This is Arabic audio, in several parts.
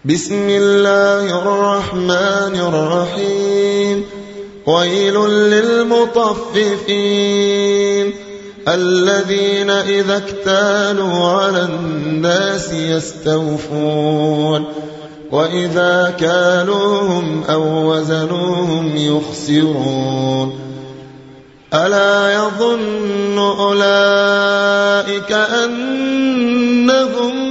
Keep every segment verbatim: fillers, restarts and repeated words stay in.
بسم الله الرحمن الرحيم ويل للمطففين الذين إذا اكتالوا على الناس يستوفون وإذا كالوهم أو وزنوهم يخسرون ألا يظن أولئك أنهم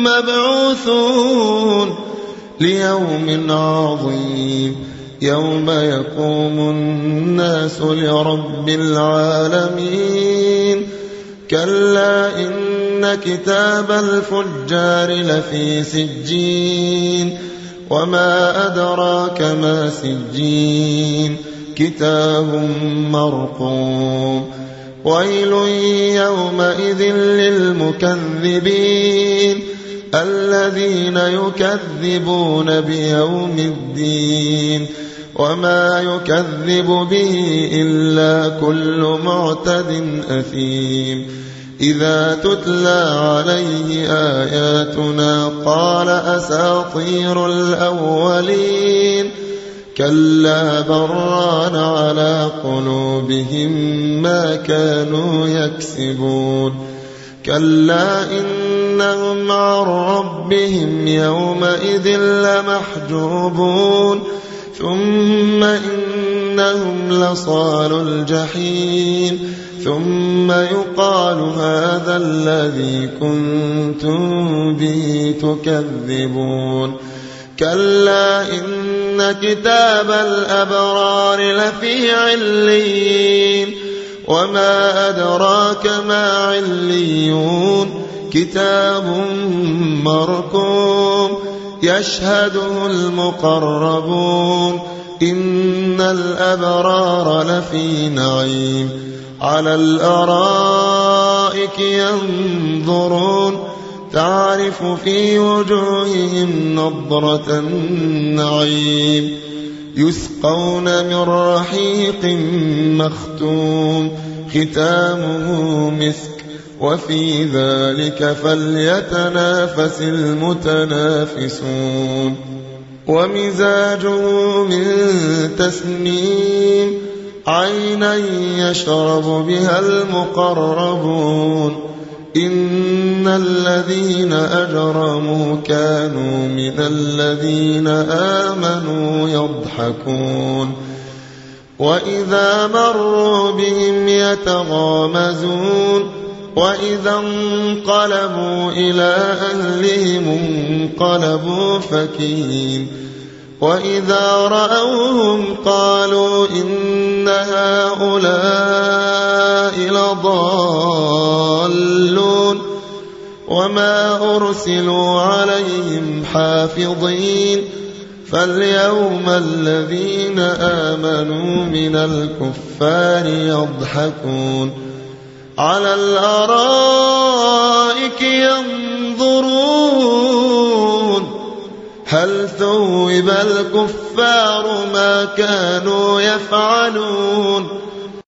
مبعوثون ليوم عظيم يوم يقوم الناس لرب العالمين كلا إن كتاب الفجار لفي سجين وما أدراك ما سجين كتاب مرقوم ويل يومئذ للمكذبين الذين يكذبون بيوم الدين وما يكذب به إلا كل معتد أثيم إذا تتلى عليه آياتنا قال أساطير الأولين كلا بران على قلوبهم ما كانوا يكسبون كلا إنهم عن ربهم يومئذ لمحجوبون ثم إنهم لصال الجحيم ثم يقال هذا الذي كنتم به تكذبون كلا إن كتاب الأبرار لفي عليين وما أدراك ما عليون كتاب مرقوم يشهده المقربون إن الأبرار لفي نعيم على الأرائك ينظرون تعرف في وجوههم نضرة النعيم يسقون من رحيق مختوم ختامه مسك وفي ذلك فليتنافس المتنافسون ومزاجه من تسنيم عينا يشرب بها المقربون إن الذين أجرموا كانوا من الذين آمنوا يضحكون وإذا مروا بهم يتغامزون وإذا انقلبوا إلى أهلهم انقلبوا فكين وإذا رأوهم قالوا إن هؤلاء لضالون وما أرسلوا عليهم حافظين فاليوم الذين آمنوا من الكفار يضحكون على الأرائك ينظرون هل ثوب الكفار ما كانوا يفعلون